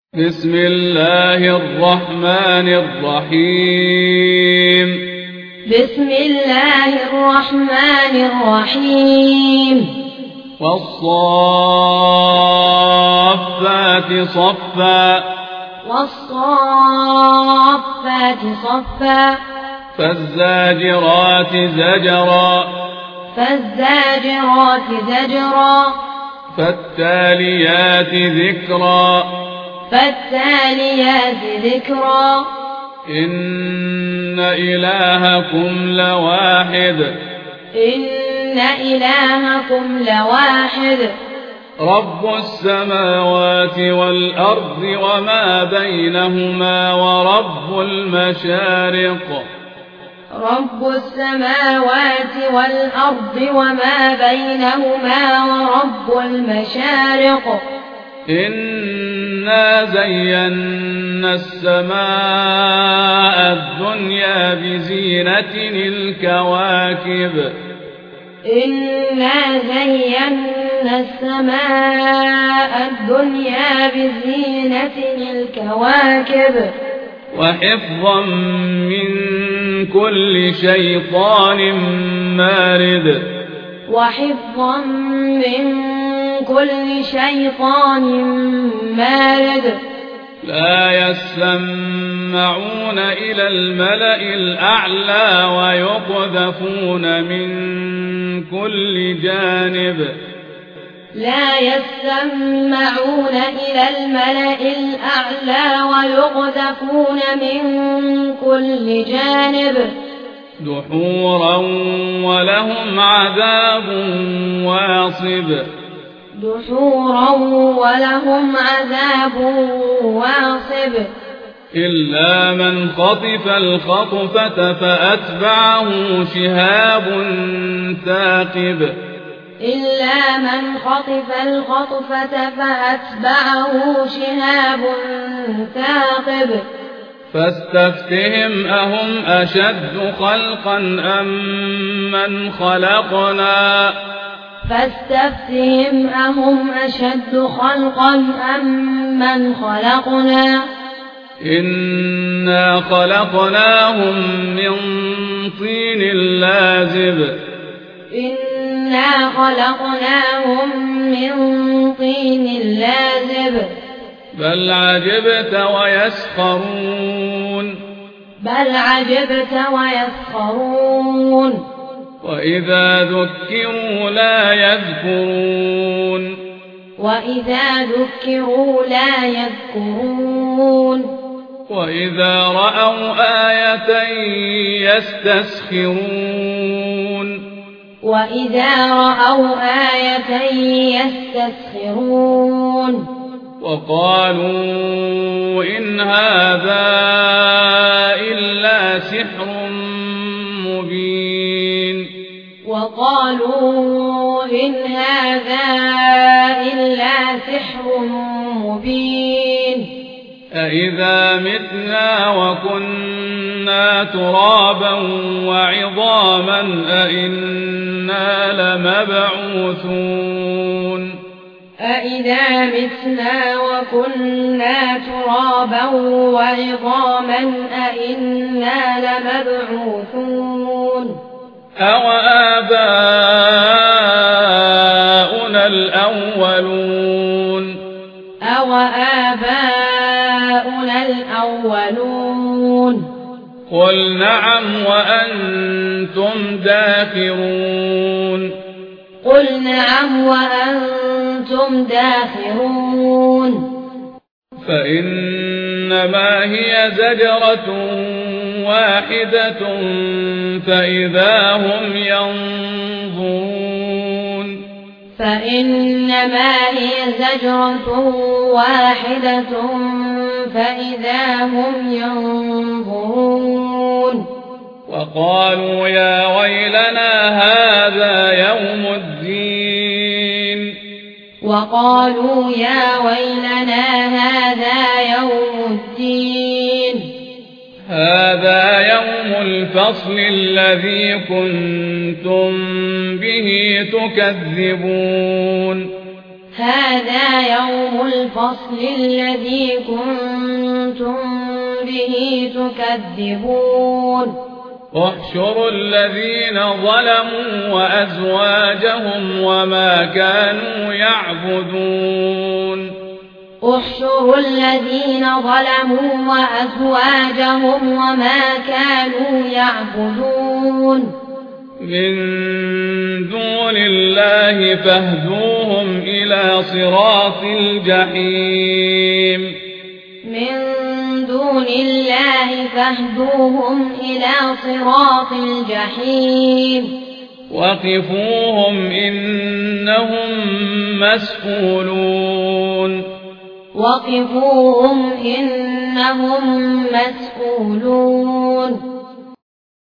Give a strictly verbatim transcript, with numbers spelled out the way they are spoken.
بسم الله الرحمن الرحيم بسم الله الرحمن الرحيم والصافات صفا والصافات صفا فالزاجرات زجرا فالزاجرات زجرا فالتاليات ذكرا فالتاليات ذكرا إن إلهكم لواحد إن إلهكم لواحد رب السماوات والأرض وما بينهما ورب المشارق رب السماوات والأرض وما بينهما ورب المشارق إنا زينا السماء الدنيا بزينة الكواكب إنا زينا السماء الدنيا بزينة الكواكب وحفظا من كل شيطان مارد وحفظا من كل شيطان مارد لا يسمعون إلى الملأ الأعلى ويقذفون من كل جانب لا يسمعون إلى الملأ الأعلى ويقذفون من كل جانب دحورا ولهم عذاب واصب دحورا ولهم عذاب واصب إلا من خطف الخطفة فأتبعه شهاب ثاقب إلا من خطف الخطفة فأتبعه شهاب ثاقب فاستفتهم أهم أشد خلقا أم من خلقنا فاستفتهم أهم أشد خلقا أم من خلقنا إنا خلقناهم من طين لازب إنا خلقناهم من طين لازب بل عجبت ويسخرون بل عجبت ويسخرون وإذا ذكروا لا يذكرون وإذا ذكروا لا يذكرون وإذا رأوا آية يستسخرون وإذا رأوا آية يستسخرون وقالوا إن هذا إلا سحر مبين وقالوا إن هذا إلا سحر مبين أإذا متنا وكنا ترابا وعظاما أإنا لمبعوثون أإذا متنا وكنا ترابا وعظاما أإنا لمبعوثون أو آباؤنا الأولون أو آباؤنا الأولون قل نعم وأنتم داخرون قل نعم وأنتم داخرون فإنما هي زجرة واحدة فإذا هم ينظرون فإنما هي زجرة واحدة فإذا هم ينظرون وقالوا يا ويلنا هذا يوم الدين وقالوا يا ويلنا هذا يوم الدين هذا يوم الفصل الذي كنتم به تكذبون هذا يوم الفصل الذي كنتم به تكذبون احشروا الذين ظلموا وأزواجهم وما كانوا يعبدون احشروا الذين ظلموا وأزواجهم وما كانوا يعبدون من دون الله فاهدوهم إلى صراط الجحيم من دون الله فاهدوهم إلى صراط الجحيم وقفوهم إنهم مسئولون وقفوهم إنهم مسئولون